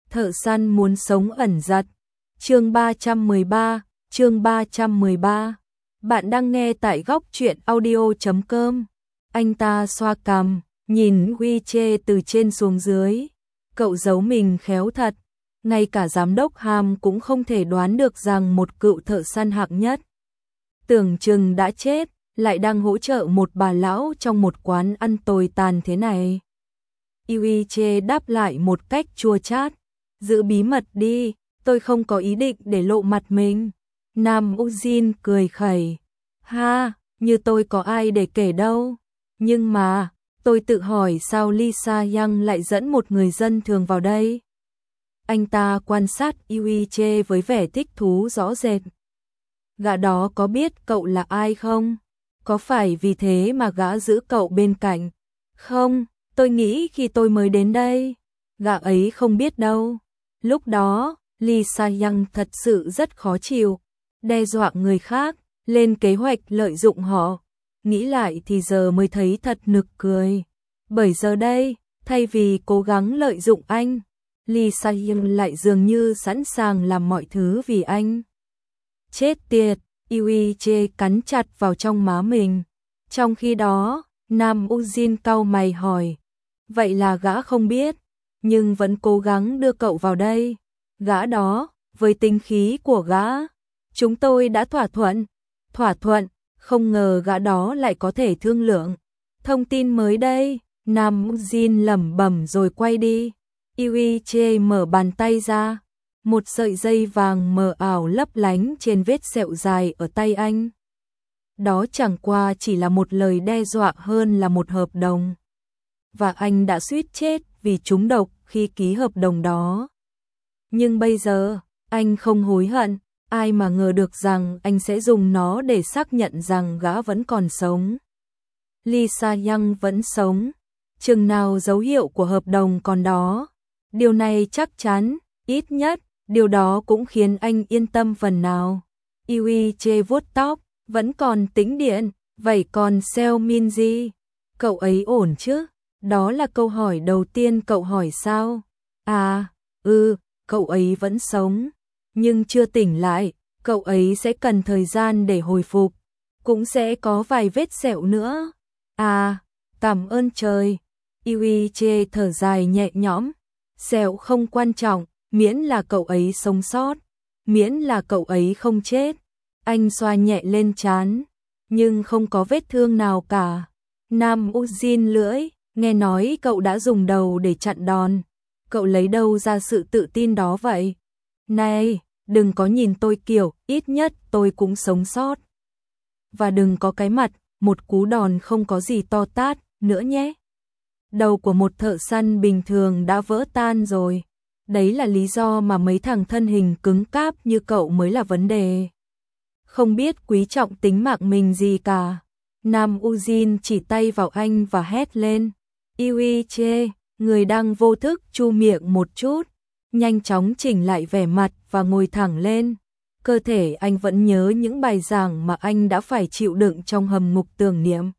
Thợ săn muốn sống ẩn giật. Chương 313, chương 313. Bạn đang nghe tại góc truyện audio.com. Anh ta xoa cằm, nhìn Huy Chê từ trên xuống dưới. Cậu giấu mình khéo thật. Ngay cả giám đốc Ham cũng không thể đoán được rằng một cựu thợ săn hạng nhất tưởng chừng đã chết, lại đang hỗ trợ một bà lão trong một quán ăn tồi tàn thế này. Huy Chê đáp lại một cách chua chát. Giữ bí mật đi, tôi không có ý định để lộ mặt mình. Nam Ujin cười khẩy. Ha, như tôi có ai để kể đâu. Nhưng mà, tôi tự hỏi sao Lisa Yang lại dẫn một người dân thường vào đây. Anh ta quan sát Yui Chê với vẻ thích thú rõ rệt. Gã đó có biết cậu là ai không? Có phải vì thế mà gã giữ cậu bên cạnh? Không, tôi nghĩ khi tôi mới đến đây, gã ấy không biết đâu. Lúc đó, Lisa Yang thật sự rất khó chịu, đe dọa người khác, lên kế hoạch lợi dụng họ. Nghĩ lại thì giờ mới thấy thật nực cười. Bởi giờ đây, thay vì cố gắng lợi dụng anh, Lisa Yang lại dường như sẵn sàng làm mọi thứ vì anh. Chết tiệt, Yui Chê cắn chặt vào trong má mình. Trong khi đó, Nam Ujin cau mày hỏi. Vậy là gã không biết, nhưng vẫn cố gắng đưa cậu vào đây. Gã đó, với tính khí của gã, chúng tôi đã thỏa thuận, không ngờ gã đó lại có thể thương lượng. Thông tin mới đây, Nam Ujin lẩm bẩm rồi quay đi. Yui Chê mở bàn tay ra, một sợi dây vàng mờ ảo lấp lánh trên vết sẹo dài ở tay anh. Đó chẳng qua chỉ là một lời đe dọa hơn là một hợp đồng. Và anh đã suýt chết vì trúng độc khi ký hợp đồng đó. Nhưng bây giờ, anh không hối hận, ai mà ngờ được rằng anh sẽ dùng nó để xác nhận rằng gã vẫn còn sống. Lisa Yang vẫn sống, chừng nào dấu hiệu của hợp đồng còn đó. Điều này chắc chắn, ít nhất, điều đó cũng khiến anh yên tâm phần nào. Yui Chê vuốt tóc, vẫn còn tĩnh điện, vậy còn Seo Minji, cậu ấy ổn chứ? Đó là câu hỏi đầu tiên cậu hỏi sao? À, cậu ấy vẫn sống, nhưng chưa tỉnh lại, cậu ấy sẽ cần thời gian để hồi phục, cũng sẽ có vài vết sẹo nữa. À, cảm ơn trời. Yui Chê thở dài nhẹ nhõm, sẹo không quan trọng, miễn là cậu ấy sống sót, miễn là cậu ấy không chết. Anh xoa nhẹ lên trán, nhưng không có vết thương nào cả. Nam Ujin lưỡi, nghe nói cậu đã dùng đầu để chặn đòn. Cậu lấy đâu ra sự tự tin đó vậy? Này, đừng có nhìn tôi kiểu, ít nhất tôi cũng sống sót. Và đừng có cái mặt, một cú đòn không có gì to tát, nữa nhé. Đầu của một thợ săn bình thường đã vỡ tan rồi. Đấy là lý do mà mấy thằng thân hình cứng cáp như cậu mới là vấn đề. Không biết quý trọng tính mạng mình gì cả. Nam Ujin chỉ tay vào anh và hét lên. Yui Chê, người đang vô thức chu miệng một chút, nhanh chóng chỉnh lại vẻ mặt và ngồi thẳng lên. Cơ thể anh vẫn nhớ những bài giảng mà anh đã phải chịu đựng trong hầm ngục tưởng niệm.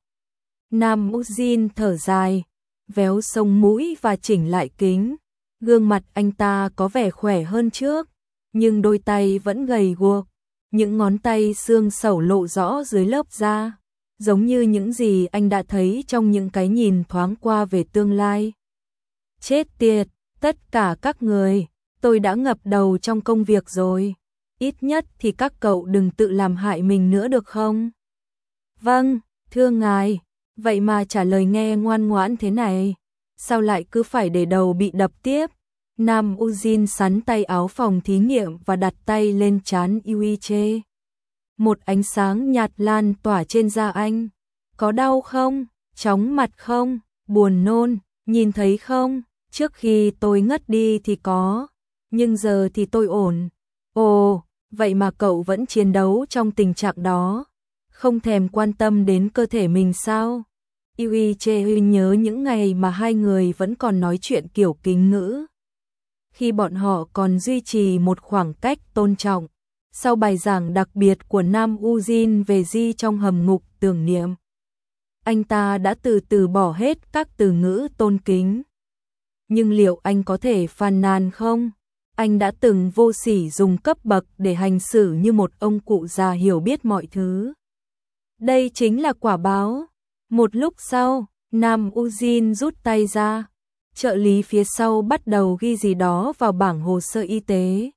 Nam Ujin thở dài, véo sông mũi và chỉnh lại kính. Gương mặt anh ta có vẻ khỏe hơn trước, nhưng đôi tay vẫn gầy guộc. Những ngón tay xương sẩu lộ rõ dưới lớp da, giống như những gì anh đã thấy trong những cái nhìn thoáng qua về tương lai. Chết tiệt, tất cả các người, tôi đã ngập đầu trong công việc rồi. Ít nhất thì các cậu đừng tự làm hại mình nữa được không? Vâng, thưa ngài, vậy mà trả lời nghe ngoan ngoãn thế này, sao lại cứ phải để đầu bị đập tiếp? Nam Ujin sắn tay áo phòng thí nghiệm và đặt tay lên trán Yui Chê. Một ánh sáng nhạt lan tỏa trên da anh. Có đau không? Chóng mặt không? Buồn nôn? Nhìn thấy không? Trước khi tôi ngất đi thì có, nhưng giờ thì tôi ổn. Ồ, vậy mà cậu vẫn chiến đấu trong tình trạng đó, không thèm quan tâm đến cơ thể mình sao? Yui Chê nhớ những ngày mà hai người vẫn còn nói chuyện kiểu kính ngữ. Khi bọn họ còn duy trì một khoảng cách tôn trọng, sau bài giảng đặc biệt của Nam Ujin về Di trong hầm ngục tưởng niệm. Anh ta đã từ từ bỏ hết các từ ngữ tôn kính. Nhưng liệu anh có thể phàn nàn không? Anh đã từng vô sỉ dùng cấp bậc để hành xử như một ông cụ già hiểu biết mọi thứ. Đây chính là quả báo. Một lúc sau, Nam Ujin rút tay ra. Trợ lý phía sau bắt đầu ghi gì đó vào bảng hồ sơ y tế.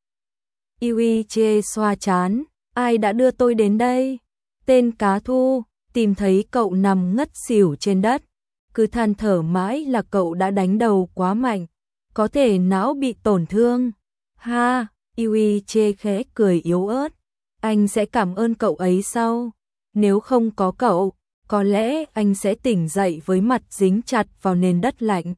Yuiche xoa trán, ai đã đưa tôi đến đây? Tên Cá Thu, tìm thấy cậu nằm ngất xỉu trên đất. Cứ than thở mãi là cậu đã đánh đầu quá mạnh, có thể não bị tổn thương. Ha, Yuiche khẽ cười yếu ớt. Anh sẽ cảm ơn cậu ấy sau. Nếu không có cậu, có lẽ anh sẽ tỉnh dậy với mặt dính chặt vào nền đất lạnh.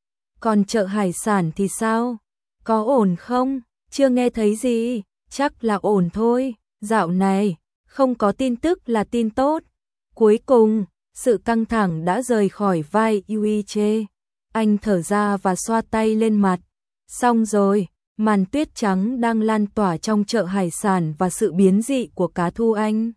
Còn chợ hải sản thì sao? Có ổn không? Chưa nghe thấy gì, chắc là ổn thôi. Dạo này, không có tin tức là tin tốt. Cuối cùng, sự căng thẳng đã rời khỏi vai Yuiche. Anh thở ra và xoa tay lên mặt. Xong rồi, màn tuyết trắng đang lan tỏa trong chợ hải sản và sự biến dị của Cá Thu anh.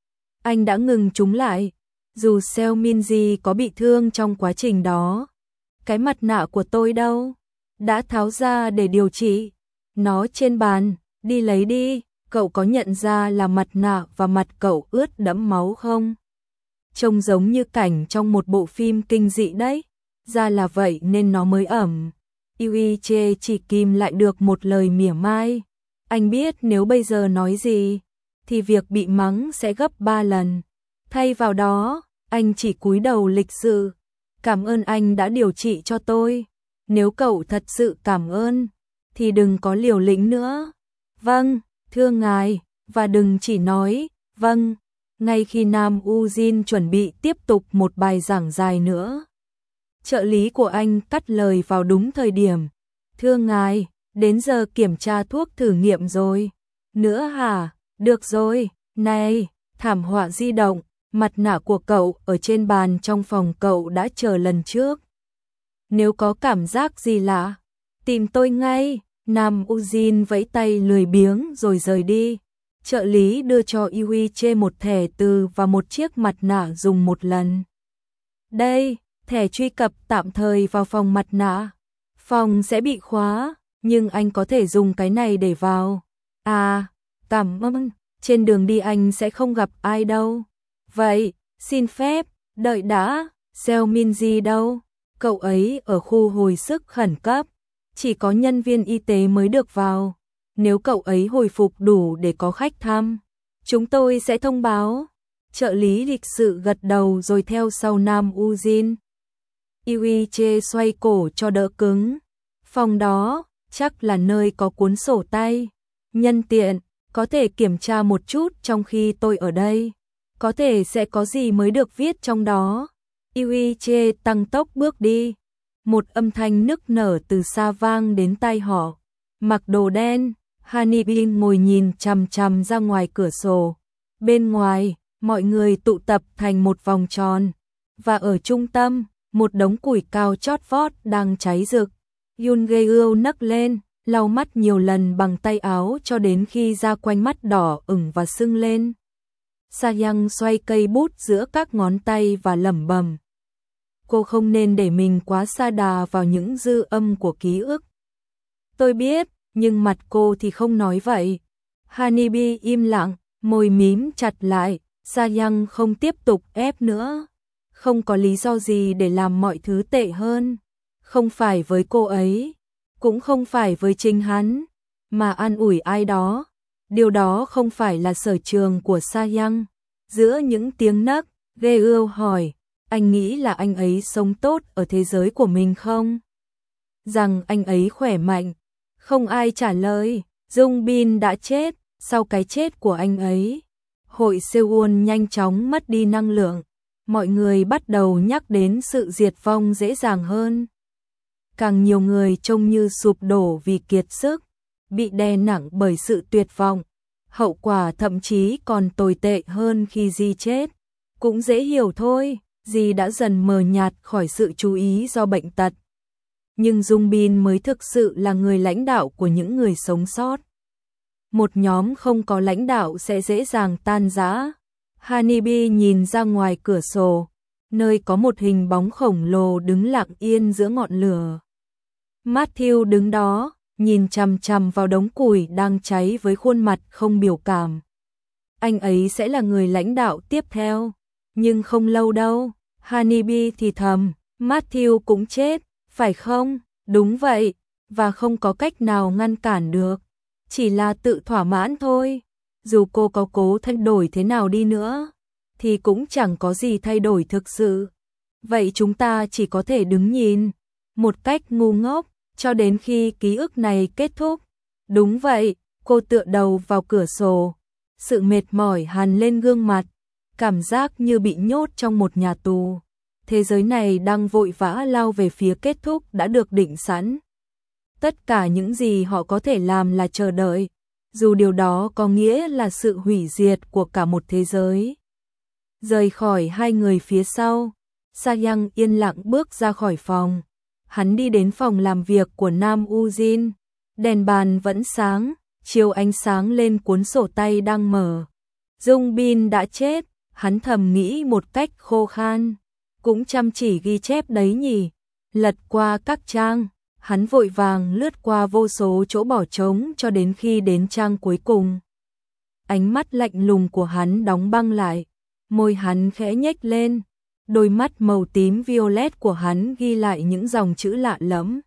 Anh đã ngừng chúng lại. Dù Seo Minji có bị thương trong quá trình đó. Cái mặt nạ của tôi đâu? Đã tháo ra để điều trị. Nó trên bàn, đi lấy đi. Cậu có nhận ra là mặt nạ và mặt cậu ướt đẫm máu không? Trông giống như cảnh trong một bộ phim kinh dị đấy. Ra là vậy nên nó mới ẩm. Yuiche chỉ kìm lại được một lời mỉa mai. Anh biết nếu bây giờ nói gì, thì việc bị mắng sẽ gấp 3 lần. Thay vào đó, anh chỉ cúi đầu lịch sự. Cảm ơn anh đã điều trị cho tôi. Nếu cậu thật sự cảm ơn, thì đừng có liều lĩnh nữa. Vâng, thưa ngài, và đừng chỉ nói, vâng, ngay khi Nam Ujin chuẩn bị tiếp tục một bài giảng dài nữa. Trợ lý của anh cắt lời vào đúng thời điểm. Thưa ngài, đến giờ kiểm tra thuốc thử nghiệm rồi. Nữa hả? Được rồi, này, thảm họa di động, mặt nạ của cậu ở trên bàn trong phòng cậu đã chờ lần trước. Nếu có cảm giác gì lạ, tìm tôi ngay. Nam Ujin vẫy tay lười biếng rồi rời đi. Trợ lý đưa cho Yuiche một thẻ từ và một chiếc mặt nạ dùng một lần. Đây, thẻ truy cập tạm thời vào phòng mặt nạ. Phòng sẽ bị khóa, nhưng anh có thể dùng cái này để vào. À, cảm ơn, trên đường đi anh sẽ không gặp ai đâu. Vậy, xin phép, đợi đã, Seo Minji đâu? Cậu ấy ở khu hồi sức khẩn cấp, chỉ có nhân viên y tế mới được vào. Nếu cậu ấy hồi phục đủ để có khách thăm, chúng tôi sẽ thông báo. Trợ lý lịch sự gật đầu rồi theo sau Nam Ujin. Yuiche xoay cổ cho đỡ cứng. Phòng đó, chắc là nơi có cuốn sổ tay. Nhân tiện, có thể kiểm tra một chút trong khi tôi ở đây. Có thể sẽ có gì mới được viết trong đó. Yuiche tăng tốc bước đi. Một âm thanh nức nở từ xa vang đến tai họ. Mặc đồ đen, Hanibin ngồi nhìn chằm chằm ra ngoài cửa sổ. Bên ngoài, mọi người tụ tập thành một vòng tròn. Và ở trung tâm, một đống củi cao chót vót đang cháy rực. Yoon Gae-eul nấc lên, lau mắt nhiều lần bằng tay áo cho đến khi da quanh mắt đỏ ửng và sưng lên. Sa-young xoay cây bút giữa các ngón tay và lẩm bẩm. Cô không nên để mình quá sa đà vào những dư âm của ký ức. Tôi biết, nhưng mặt cô thì không nói vậy. Hanibi im lặng, môi mím chặt lại, Sa-young không tiếp tục ép nữa. Không có lý do gì để làm mọi thứ tệ hơn. Không phải với cô ấy, cũng không phải với chính hắn, mà an ủi ai đó. Điều đó không phải là sở trường của Sa-young. Giữa những tiếng nấc, Gae-eul hỏi, anh nghĩ là anh ấy sống tốt ở thế giới của mình không? Rằng anh ấy khỏe mạnh. Không ai trả lời. Jung Bin đã chết. Sau cái chết của anh ấy, hội Seoul nhanh chóng mất đi năng lượng. Mọi người bắt đầu nhắc đến sự diệt vong dễ dàng hơn. Càng nhiều người trông như sụp đổ vì kiệt sức, bị đè nặng bởi sự tuyệt vọng. Hậu quả thậm chí còn tồi tệ hơn khi Ji chết. Cũng dễ hiểu thôi, Ji đã dần mờ nhạt khỏi sự chú ý do bệnh tật. Nhưng Jung Bin mới thực sự là người lãnh đạo của những người sống sót. Một nhóm không có lãnh đạo sẽ dễ dàng tan rã. Hanibi nhìn ra ngoài cửa sổ, nơi có một hình bóng khổng lồ đứng lặng yên giữa ngọn lửa. Matthew đứng đó, nhìn chằm chằm vào đống củi đang cháy với khuôn mặt không biểu cảm. Anh ấy sẽ là người lãnh đạo tiếp theo, nhưng không lâu đâu. Honeybee thì thầm, Matthew cũng chết, phải không? Đúng vậy, và không có cách nào ngăn cản được, chỉ là tự thỏa mãn thôi. Dù cô có cố thay đổi thế nào đi nữa, thì cũng chẳng có gì thay đổi thực sự. Vậy chúng ta chỉ có thể đứng nhìn, một cách ngu ngốc, cho đến khi ký ức này kết thúc. Đúng vậy, cô tựa đầu vào cửa sổ, sự mệt mỏi hằn lên gương mặt, cảm giác như bị nhốt trong một nhà tù. Thế giới này đang vội vã lao về phía kết thúc đã được định sẵn. Tất cả những gì họ có thể làm là chờ đợi, dù điều đó có nghĩa là sự hủy diệt của cả một thế giới. Rời khỏi hai người phía sau, Sa-young yên lặng bước ra khỏi phòng. Hắn đi đến phòng làm việc của Nam Ujin. Đèn bàn vẫn sáng, chiếu ánh sáng lên cuốn sổ tay đang mở. Jung Bin đã chết, hắn thầm nghĩ một cách khô khan. Cũng chăm chỉ ghi chép đấy nhỉ. Lật qua các trang, hắn vội vàng lướt qua vô số chỗ bỏ trống cho đến khi đến trang cuối cùng. Ánh mắt lạnh lùng của hắn đóng băng lại, môi hắn khẽ nhếch lên, đôi mắt màu tím violet của hắn ghi lại những dòng chữ lạ lẫm.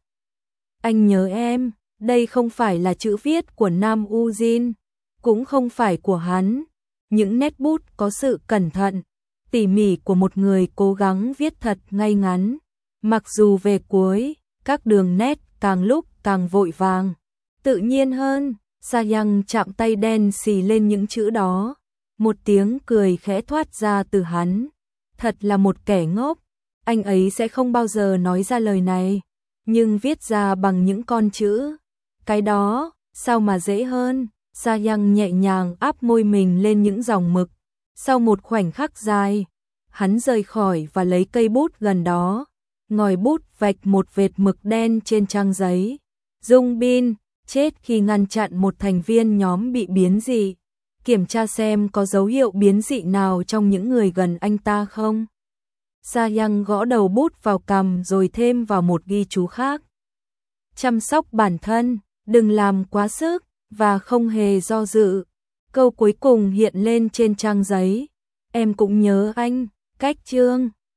Anh nhớ em, đây không phải là chữ viết của Nam Ujin, cũng không phải của hắn. Những nét bút có sự cẩn thận, tỉ mỉ của một người cố gắng viết thật ngay ngắn. Mặc dù về cuối, các đường nét càng lúc càng vội vàng, tự nhiên hơn. Sa-young chạm tay đen xì lên những chữ đó. Một tiếng cười khẽ thoát ra từ hắn. Thật là một kẻ ngốc, anh ấy sẽ không bao giờ nói ra lời này, nhưng viết ra bằng những con chữ. Cái đó, sao mà dễ hơn. Sa-young nhẹ nhàng áp môi mình lên những dòng mực. Sau một khoảnh khắc dài, hắn rời khỏi và lấy cây bút gần đó, ngòi bút vạch một vệt mực đen trên trang giấy. Jung Bin chết khi ngăn chặn một thành viên nhóm bị biến dị. Kiểm tra xem có dấu hiệu biến dị nào trong những người gần anh ta không. Sa-young gõ đầu bút vào cằm rồi thêm vào một ghi chú khác. Chăm sóc bản thân, đừng làm quá sức, và không hề do dự. Câu cuối cùng hiện lên trên trang giấy. Em cũng nhớ anh, cách chương.